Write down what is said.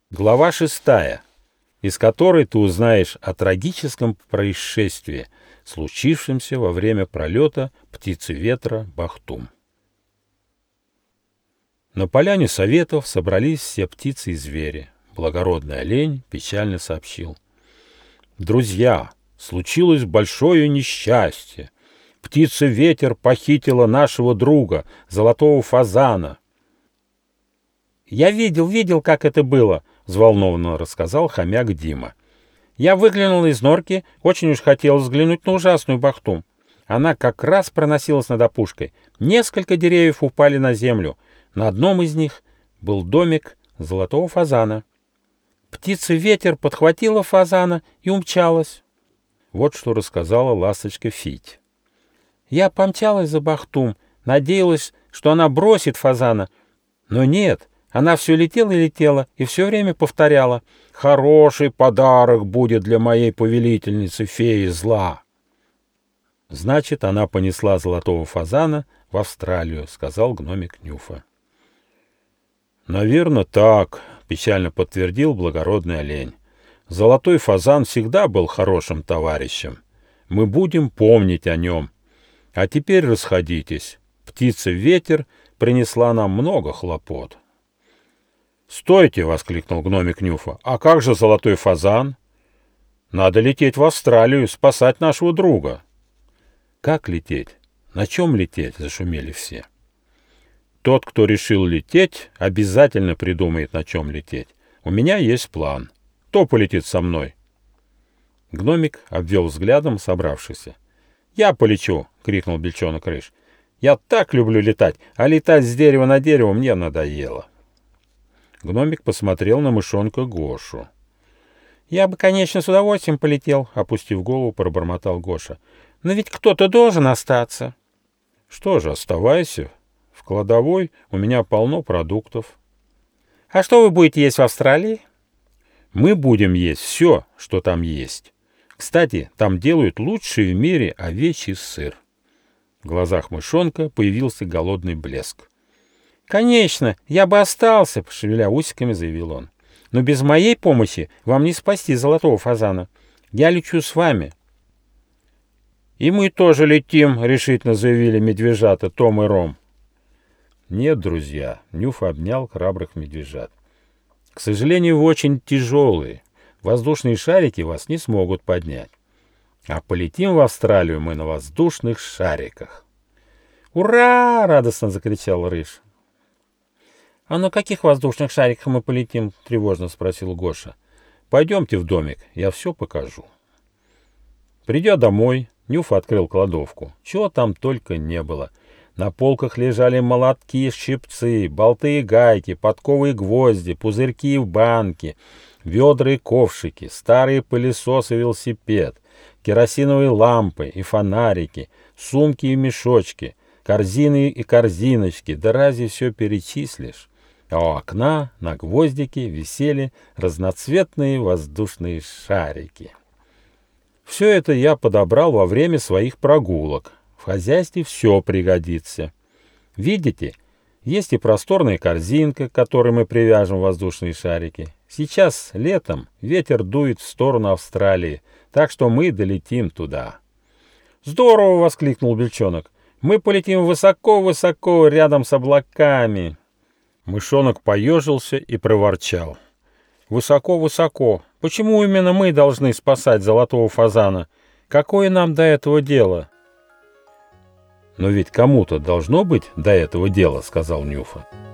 Глава 6, из которой ты узнаешь о трагическом происшествии, случившемся во время пролета птицы ветра Бахтум. На поляне советов собрались все птицы и звери. Благородный олень печально сообщил: «Друзья, случилось большое несчастье. Птица-ветер похитила нашего друга, золотого фазана». «Я видел, как это было», — взволнованно рассказал хомяк Дима. «Я выглянул из норки, очень уж хотел взглянуть на ужасную Бахтум. Она как раз проносилась над опушкой. Несколько деревьев упали на землю. На одном из них был домик золотого фазана. Птица-ветер подхватила фазана и умчалась». Вот что рассказала ласточка Фить. «Я помчалась за Бахтум, надеялась, что она бросит фазана, но нет». Она все летела и летела, и все время повторяла: «Хороший подарок будет для моей повелительницы феи зла». «Значит, она понесла золотого фазана в Австралию», — сказал гномик Нюфа. «Наверно, так», — печально подтвердил благородный олень. «Золотой фазан всегда был хорошим товарищем. Мы будем помнить о нем. А теперь расходитесь. Птица-ветер принесла нам много хлопот». «Стойте!» — воскликнул гномик Нюфа. «А как же золотой фазан? Надо лететь в Австралию, спасать нашего друга». «Как лететь? На чем лететь?» — зашумели все. «Тот, кто решил лететь, обязательно придумает, на чем лететь. У меня есть план. Кто полетит со мной?» Гномик обвел взглядом собравшихся. «Я полечу!» — крикнул Бельчонок Рыж. «Я так люблю летать, а летать с дерева на дерево мне надоело». Гномик посмотрел на мышонка Гошу. «Я бы, конечно, с удовольствием полетел», — опустив голову, пробормотал Гоша. «Но ведь кто-то должен остаться». «Что же, оставайся. В кладовой у меня полно продуктов». «А что вы будете есть в Австралии?» «Мы будем есть все, что там есть. Кстати, там делают лучший в мире овечий сыр». В глазах мышонка появился голодный блеск. «Конечно, я бы остался», — пошевеля усиками, заявил он. «Но без моей помощи вам не спасти золотого фазана. Я лечу с вами». «И мы тоже летим», — решительно заявили медвежата Том и Ром. «Нет, друзья», — Нюфа обнял храбрых медвежат. «К сожалению, вы очень тяжелые. Воздушные шарики вас не смогут поднять. А полетим в Австралию мы на воздушных шариках». «Ура!» — радостно закричал Рыж. «А на каких воздушных шариках мы полетим?» — тревожно спросил Гоша. «Пойдемте в домик, я все покажу». Придя домой, Нюфа открыл кладовку. Чего там только не было. На полках лежали молотки, щипцы, болты и гайки, подковы и гвозди, пузырьки и банки, ведра и ковшики, старые пылесосы и велосипед, керосиновые лампы и фонарики, сумки и мешочки, корзины и корзиночки. Да разве все перечислишь? А у окна на гвоздике висели разноцветные воздушные шарики. Все это я подобрал во время своих прогулок. В хозяйстве все пригодится. Видите, есть и просторная корзинка, к которой мы привяжем воздушные шарики. Сейчас, летом, ветер дует в сторону Австралии, так что мы долетим туда. «Здорово!» — воскликнул Бельчонок. «Мы полетим высоко-высоко, рядом с облаками». Мышонок поежился и проворчал: «Высоко-высоко. Почему именно мы должны спасать золотого фазана? Какое нам до этого дело?» «Но ведь кому-то должно быть до этого дело», — сказал Нюфа.